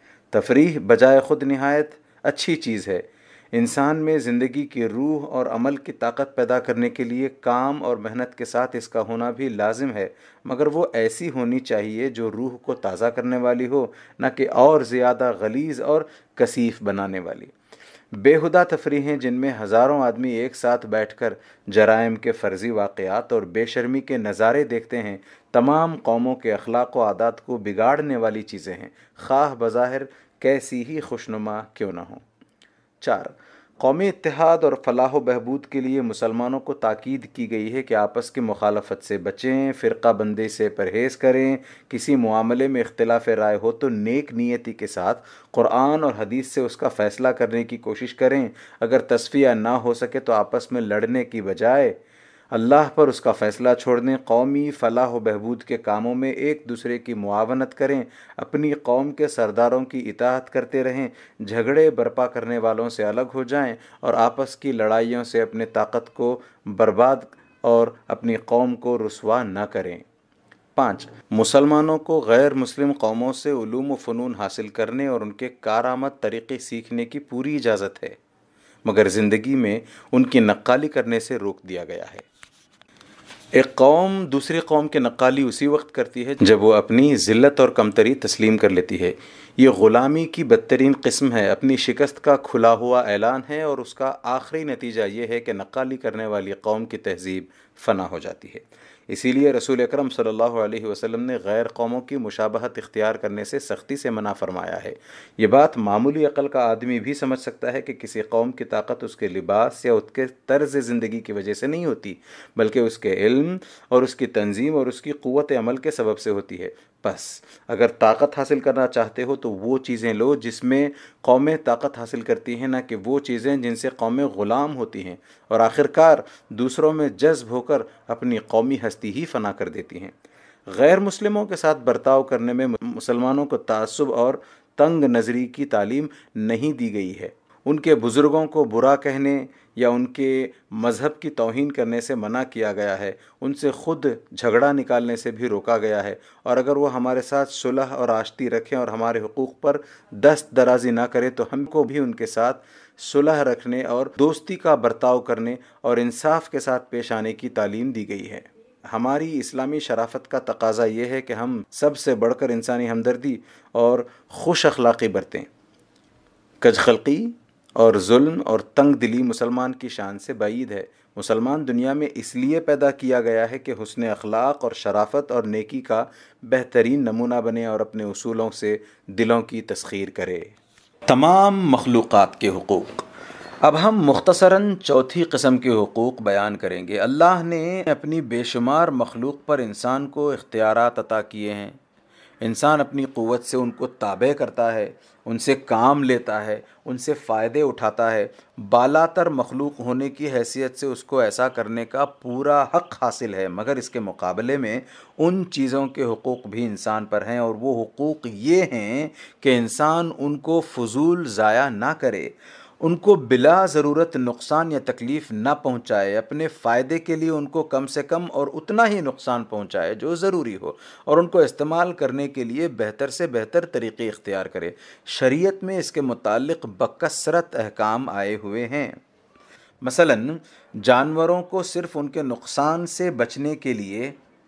تفریح بجائے خود نہایت اچھی چیز ہے۔ انسان میں زندگی کی روح اور عمل کی طاقت پیدا کرنے کے لیے کام اور محنت کے ساتھ اس کا ہونا بھی لازم ہے، مگر وہ ایسی ہونی چاہیے جو روح کو تازہ کرنے والی ہو، نہ کہ اور زیادہ غلیظ اور کثیف بنانے والی۔ بےہودہ تفریحیں جن میں ہزاروں آدمی ایک ساتھ بیٹھ کر جرائم کے فرضی واقعات اور بے شرمی کے نظارے دیکھتے ہیں، تمام قوموں کے اخلاق و عادات کو بگاڑنے والی چیزیں ہیں، خواہ بظاہر کیسی ہی خوشنما کیوں نہ ہوں۔ چار، قومی اتحاد اور فلاح و بہبود کے لیے مسلمانوں کو تاکید کی گئی ہے کہ آپس کی مخالفت سے بچیں، فرقہ بندی سے پرہیز کریں، کسی معاملے میں اختلاف رائے ہو تو نیک نیتی کے ساتھ قرآن اور حدیث سے اس کا فیصلہ کرنے کی کوشش کریں، اگر تصفیہ نہ ہو سکے تو آپس میں لڑنے کی بجائے اللہ پر اس کا فیصلہ چھوڑ دیں، قومی فلاح و بہبود کے کاموں میں ایک دوسرے کی معاونت کریں، اپنی قوم کے سرداروں کی اطاعت کرتے رہیں، جھگڑے برپا کرنے والوں سے الگ ہو جائیں اور آپس کی لڑائیوں سے اپنے طاقت کو برباد اور اپنی قوم کو رسوا نہ کریں۔ پانچ، مسلمانوں کو غیر مسلم قوموں سے علوم و فنون حاصل کرنے اور ان کے کارآمد طریقے سیکھنے کی پوری اجازت ہے، مگر زندگی میں ان کی نقالی کرنے سے روک دیا گیا ہے۔ ایک قوم دوسری قوم کی نقالی اسی وقت کرتی ہے جب وہ اپنی ذلت اور کمتری تسلیم کر لیتی ہے۔ یہ غلامی کی بدترین قسم ہے، اپنی شکست کا کھلا ہوا اعلان ہے، اور اس کا آخری نتیجہ یہ ہے کہ نقالی کرنے والی قوم کی تہذیب فنا ہو جاتی ہے۔ اسی لیے رسول اکرم صلی اللہ علیہ وسلم نے غیر قوموں کی مشابہت اختیار کرنے سے سختی سے منع فرمایا ہے۔ یہ بات معمولی عقل کا آدمی بھی سمجھ سکتا ہے کہ کسی قوم کی طاقت اس کے لباس یا اس کے طرز زندگی کی وجہ سے نہیں ہوتی، بلکہ اس کے علم اور اس کی تنظیم اور اس کی قوت عمل کے سبب سے ہوتی ہے۔ بس اگر طاقت حاصل کرنا چاہتے ہو تو وہ چیزیں لو جس میں قومیں طاقت حاصل کرتی ہیں، نہ کہ وہ چیزیں جن سے قومیں غلام ہوتی ہیں اور آخرکار دوسروں میں جذب ہو کر اپنی قومی ہستی ہی فنا کر دیتی ہیں۔ غیر مسلموں کے ساتھ برتاؤ کرنے میں مسلمانوں کو تعصب اور تنگ نظری کی تعلیم نہیں دی گئی ہے۔ ان کے بزرگوں کو برا کہنے یا ان کے مذہب کی توہین کرنے سے منع کیا گیا ہے، ان سے خود جھگڑا نکالنے سے بھی روکا گیا ہے، اور اگر وہ ہمارے ساتھ صلح اور آشتی رکھیں اور ہمارے حقوق پر دست درازی نہ کرے تو ہم کو بھی ان کے ساتھ صلح رکھنے اور دوستی کا برتاؤ کرنے اور انصاف کے ساتھ پیش آنے کی تعلیم دی گئی ہے۔ ہماری اسلامی شرافت کا تقاضا یہ ہے کہ ہم سب سے بڑھ کر انسانی ہمدردی اور خوش اخلاقی برتیں۔ کج خلقی اور ظلم اور تنگ دلی مسلمان کی شان سے بعید ہے۔ مسلمان دنیا میں اس لیے پیدا کیا گیا ہے کہ حسن اخلاق اور شرافت اور نیکی کا بہترین نمونہ بنے اور اپنے اصولوں سے دلوں کی تسخیر کرے۔ تمام مخلوقات کے حقوق۔ اب ہم مختصراً چوتھی قسم کے حقوق بیان کریں گے۔ اللہ نے اپنی بے شمار مخلوق پر انسان کو اختیارات عطا کیے ہیں۔ انسان اپنی قوت سے ان کو تابع کرتا ہے، ان سے کام لیتا ہے، ان سے فائدے اٹھاتا ہے۔ بالاتر مخلوق ہونے کی حیثیت سے اس کو ایسا کرنے کا پورا حق حاصل ہے، مگر اس کے مقابلے میں ان چیزوں کے حقوق بھی انسان پر ہیں، اور وہ حقوق یہ ہیں کہ انسان ان کو فضول ضائع نہ کرے، ان کو بلا ضرورت نقصان یا تکلیف نہ پہنچائے، اپنے فائدے کے لیے ان کو کم سے کم اور اتنا ہی نقصان پہنچائے جو ضروری ہو، اور ان کو استعمال کرنے کے لیے بہتر سے بہتر طریقے اختیار کرے۔ شریعت میں اس کے متعلق بکثرت احکام آئے ہوئے ہیں۔ مثلاً جانوروں کو صرف ان کے نقصان سے بچنے کے لیے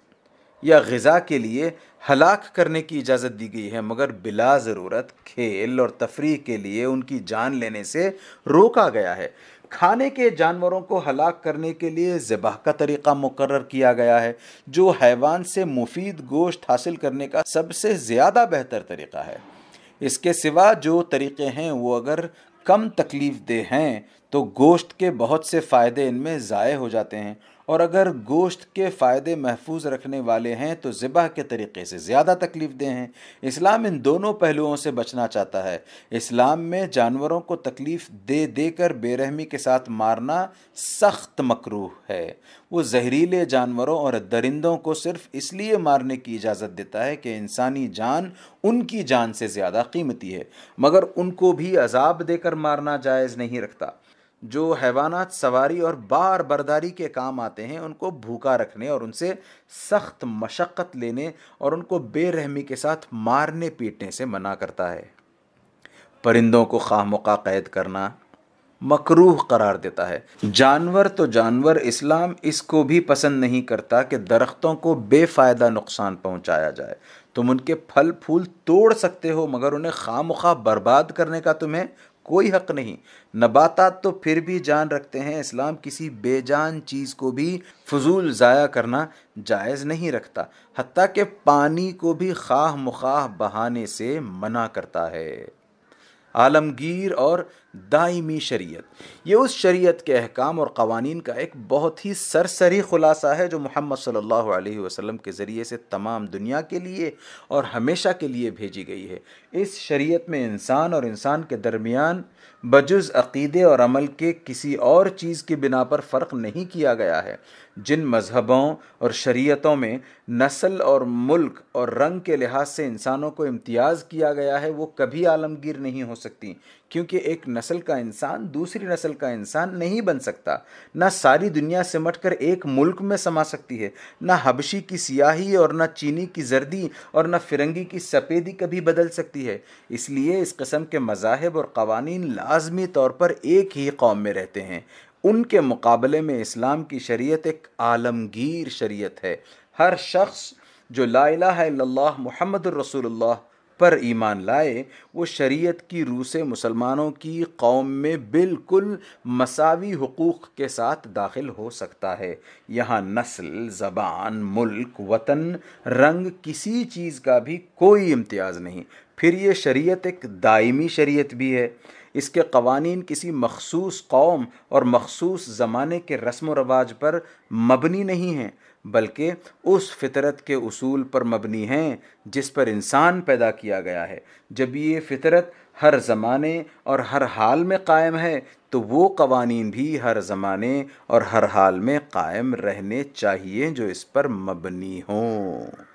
یا غذا کے لیے ہلاک کرنے کی اجازت دی گئی ہے، مگر بلا ضرورت کھیل اور تفریح کے لیے ان کی جان لینے سے روکا گیا ہے۔ کھانے کے جانوروں کو ہلاک کرنے کے لیے ذبح کا طریقہ مقرر کیا گیا ہے، جو حیوان سے مفید گوشت حاصل کرنے کا سب سے زیادہ بہتر طریقہ ہے۔ اس کے سوا جو طریقے ہیں وہ اگر کم تکلیف دہ ہیں تو گوشت کے بہت سے فائدے ان میں ضائع ہو جاتے ہیں، اور اگر گوشت کے فائدے محفوظ رکھنے والے ہیں تو ذبح کے طریقے سے زیادہ تکلیف دہ ہیں۔ اسلام ان دونوں پہلوؤں سے بچنا چاہتا ہے۔ اسلام میں جانوروں کو تکلیف دے دے کر بے رحمی کے ساتھ مارنا سخت مکروہ ہے۔ وہ زہریلے جانوروں اور درندوں کو صرف اس لیے مارنے کی اجازت دیتا ہے کہ انسانی جان ان کی جان سے زیادہ قیمتی ہے، مگر ان کو بھی عذاب دے کر مارنا جائز نہیں رکھتا۔ جو حیوانات سواری اور بار برداری کے کام آتے ہیں ان کو بھوکا رکھنے اور ان سے سخت مشقت لینے اور ان کو بے رحمی کے ساتھ مارنے پیٹنے سے منع کرتا ہے۔ پرندوں کو خواہ مخواہ قید کرنا مکروہ قرار دیتا ہے۔ جانور تو جانور، اسلام اس کو بھی پسند نہیں کرتا کہ درختوں کو بے فائدہ نقصان پہنچایا جائے۔ تم ان کے پھل پھول توڑ سکتے ہو مگر انہیں خواہ مخواہ برباد کرنے کا تمہیں کوئی حق نہیں۔ نباتات تو پھر بھی جان رکھتے ہیں، اسلام کسی بے جان چیز کو بھی فضول ضائع کرنا جائز نہیں رکھتا، حتیٰ کہ پانی کو بھی خواہ مخواہ بہانے سے منع کرتا ہے۔ عالمگیر اور دائمی شریعت، یہ اس شریعت کے احکام اور قوانین کا ایک بہت ہی سرسری خلاصہ ہے جو محمد صلی اللہ علیہ وسلم کے ذریعے سے تمام دنیا کے لیے اور ہمیشہ کے لیے بھیجی گئی ہے۔ اس شریعت میں انسان اور انسان کے درمیان بجز عقیدے اور عمل کے کسی اور چیز کی بنا پر فرق نہیں کیا گیا ہے۔ جن مذہبوں اور شریعتوں میں نسل اور ملک اور رنگ کے لحاظ سے انسانوں کو امتیاز کیا گیا ہے وہ کبھی عالمگیر نہیں ہو سکتی، کیونکہ ایک نسل کا انسان دوسری نسل کا انسان نہیں بن سکتا۔ نہ ساری دنیا سمٹ کر ایک ملک میں سما سکتی ہے، نہ حبشی کی سیاہی اور نہ چینی کی زردی اور نہ فرنگی کی سفیدی کبھی بدل سکتی ہے۔ اس لیے اس قسم کے مذاہب اور قوانین لازمی طور پر ایک ہی قوم میں رہتے ہیں۔ ان کے مقابلے میں اسلام کی شریعت ایک عالمگیر شریعت ہے۔ ہر شخص جو لا الہ الا اللہ محمد الرسول اللہ پر ایمان لائے وہ شریعت کی روح سے مسلمانوں کی قوم میں بالکل مساوی حقوق کے ساتھ داخل ہو سکتا ہے۔ یہاں نسل، زبان، ملک، وطن، رنگ، کسی چیز کا بھی کوئی امتیاز نہیں۔ پھر یہ شریعت ایک دائمی شریعت بھی ہے۔ اس کے قوانین کسی مخصوص قوم اور مخصوص زمانے کے رسم و رواج پر مبنی نہیں ہیں، بلکہ اس فطرت کے اصول پر مبنی ہیں جس پر انسان پیدا کیا گیا ہے۔ جب یہ فطرت ہر زمانے اور ہر حال میں قائم ہے تو وہ قوانین بھی ہر زمانے اور ہر حال میں قائم رہنے چاہیے جو اس پر مبنی ہوں۔